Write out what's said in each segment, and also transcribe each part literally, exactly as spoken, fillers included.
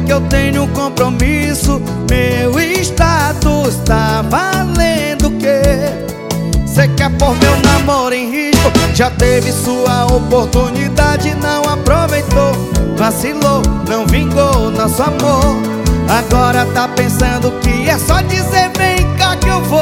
que eu tenho um compromisso. Meu status tá valendo o quê? Cê quer pôr meu namoro em risco? Já teve sua oportunidade, não aproveitou. Vacilou, não vingou nosso amor. Agora tá pensando que é só dizer vem cá que eu vou.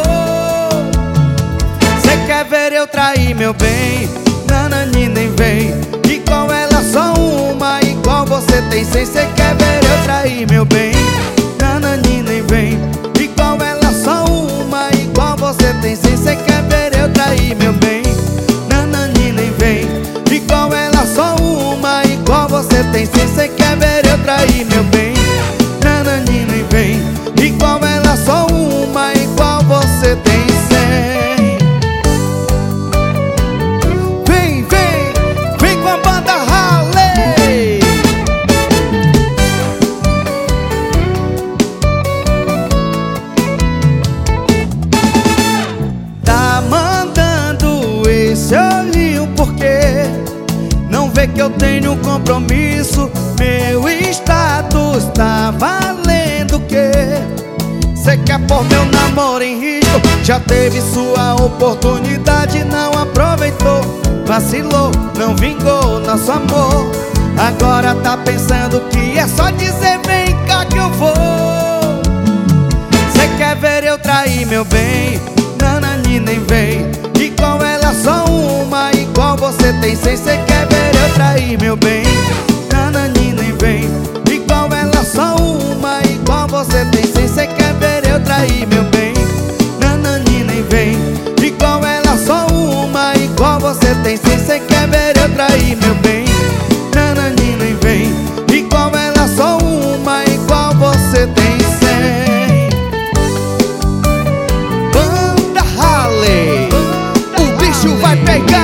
Cê quer ver eu trair meu bem? Nanani nem vem. Igual ela só uma, igual você tem cem. Cê quer ver eu trair meu bem? Nanani nem vem. Igual ela só uma, igual você tem cem. Cê quer ver eu trair meu bem? Nanani nem vem. Igual ela só uma, igual você tem cem. Cê quer ver eu trair meu bem? Nanani nem vem. Igual ela só uma, igual você tem cem. Vem, vem, vem com a banda Harley. Tá mandando esse olhinho porque não vê que eu tenho um compromisso. Meu status tá valendo o quê? Cê quer pôr meu namoro em risco? Já teve sua oportunidade, não aproveitou. Vacilou, não vingou nosso amor. Agora tá pensando que é só dizer vem cá que eu vou. Cê quer ver eu trair meu bem? Nanani nem vem. Igual ela só uma, igual você tem cem. Cê quer ver eu trair meu bem? Nanani nem vem. Igual ela só uma, igual você tem cem. Cê quer ver eu trair meu bem? Nanani nem vem. Igual ela só uma, igual você tem cem. Cê quer ver eu trair meu bem? Nanani nem vem. Igual ela só uma, igual você tem cem. Banda Harley, o bicho vai pegar.